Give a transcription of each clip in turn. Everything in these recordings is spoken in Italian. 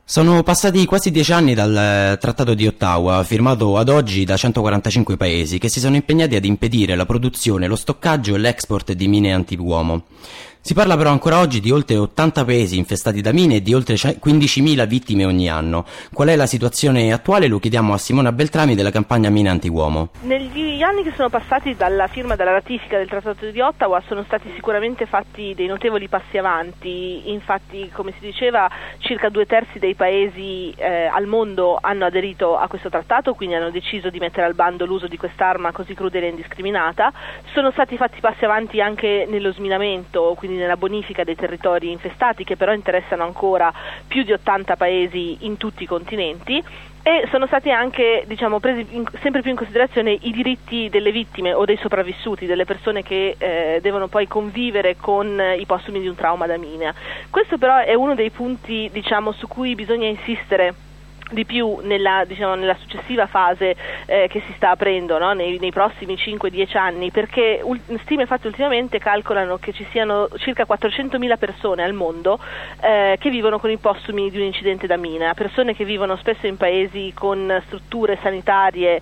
Sono passati quasi 10 anni dal Trattato di Ottawa, firmato ad oggi da 145 paesi, che si sono impegnati ad impedire la produzione, lo stoccaggio e l'export di mine antiuomo. Si parla però ancora oggi di oltre 80 paesi infestati da mine e di oltre 15.000 vittime ogni anno. Qual è la situazione attuale? Lo chiediamo a Simona Beltrami della campagna Mine Antiuomo. Negli anni che sono passati dalla firma e dalla ratifica del Trattato di Ottawa sono stati sicuramente fatti dei notevoli passi avanti. Infatti, come si diceva, circa 2/3 dei paesi al mondo hanno aderito a questo trattato, quindi hanno deciso di mettere al bando l'uso di quest'arma così crudele e indiscriminata. Sono stati fatti passi avanti anche nello sminamento, quindi nella bonifica dei territori infestati, che però interessano ancora più di 80 paesi in tutti i continenti, e sono stati anche presi sempre più in considerazione i diritti delle vittime o dei sopravvissuti, delle persone che devono poi convivere con i postumi di un trauma da mina. Questo però è uno dei punti su cui bisogna insistere di più nella successiva fase che si sta aprendo, no? nei prossimi 5-10 anni, perché stime fatte ultimamente calcolano che ci siano circa 400.000 persone al mondo che vivono con i postumi di un incidente da mina, persone che vivono spesso in paesi con strutture sanitarie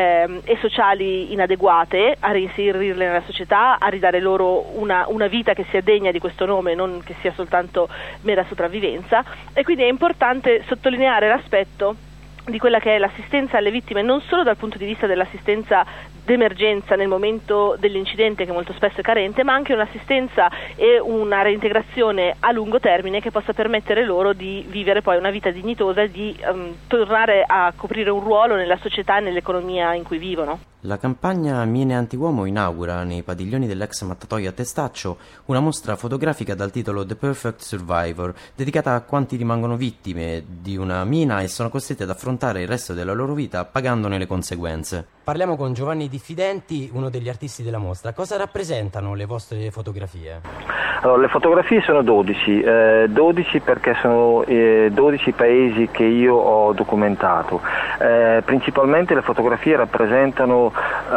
e sociali inadeguate a reinserirle nella società, a ridare loro una vita che sia degna di questo nome, non che sia soltanto mera sopravvivenza. E quindi è importante sottolineare l'aspetto di quella che è l'assistenza alle vittime, non solo dal punto di vista dell'assistenza d'emergenza nel momento dell'incidente, che molto spesso è carente, ma anche un'assistenza e una reintegrazione a lungo termine che possa permettere loro di vivere poi una vita dignitosa e di tornare a coprire un ruolo nella società e nell'economia in cui vivono. La campagna Mine Antiuomo inaugura nei padiglioni dell'ex mattatoio a Testaccio una mostra fotografica dal titolo The Perfect Survivor, dedicata a quanti rimangono vittime di una mina e sono costretti ad affrontare il resto della loro vita pagandone le conseguenze. Parliamo con Giovanni Diffidenti, uno degli artisti della mostra. Cosa rappresentano le vostre fotografie? Allora, le fotografie sono 12 perché sono 12 paesi che io ho documentato. Principalmente le fotografie rappresentano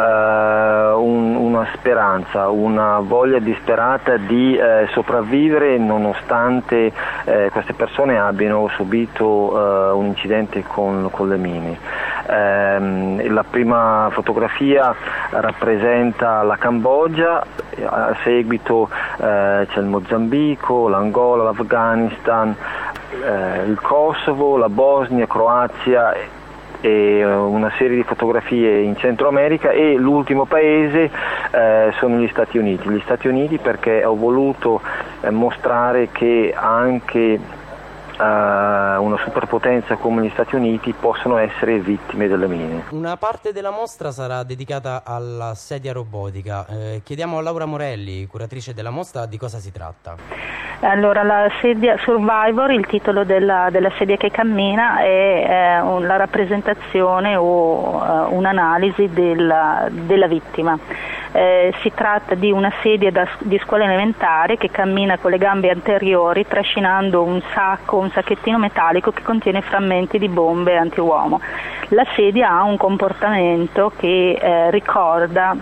una speranza, una voglia disperata di sopravvivere nonostante queste persone abbiano subito un incidente con le mine. La prima fotografia rappresenta la Cambogia, a seguito c'è il Mozambico, l'Angola, l'Afghanistan, il Kosovo, la Bosnia, Croazia e una serie di fotografie in Centro America, e l'ultimo paese sono gli Stati Uniti. Gli Stati Uniti perché ho voluto mostrare che anche una superpotenza come gli Stati Uniti possono essere vittime delle mine. Una parte della mostra sarà dedicata alla sedia robotica. Chiediamo a Laura Morelli, curatrice della mostra, di cosa si tratta. Allora, la sedia Survivor, il titolo della sedia che cammina, è la rappresentazione o un'analisi della vittima. Si tratta di una sedia di scuola elementare che cammina con le gambe anteriori trascinando un sacchettino metallico che contiene frammenti di bombe antiuomo. La sedia ha un comportamento che ricorda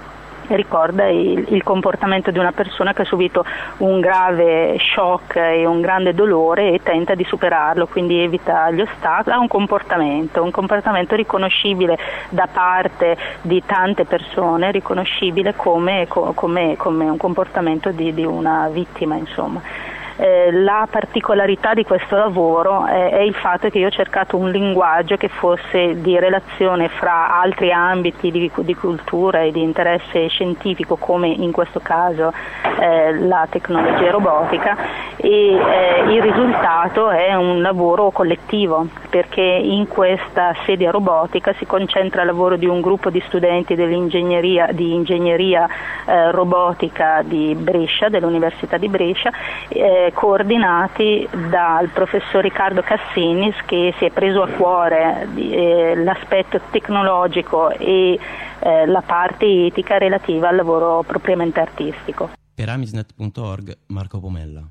il comportamento di una persona che ha subito un grave shock e un grande dolore e tenta di superarlo, quindi evita gli ostacoli. Ha un comportamento riconoscibile da parte di tante persone, riconoscibile come un comportamento di una vittima, insomma. La particolarità di questo lavoro è il fatto che io ho cercato un linguaggio che fosse di relazione fra altri ambiti di cultura e di interesse scientifico, come in questo caso la tecnologia robotica, e il risultato è un lavoro collettivo, perché in questa sedia robotica si concentra il lavoro di un gruppo di studenti di ingegneria robotica di Brescia, dell'Università di Brescia, coordinati dal professor Riccardo Cassinis, che si è preso a cuore l'aspetto tecnologico e la parte etica relativa al lavoro propriamente artistico. Per amisnet.org, Marco Pomella.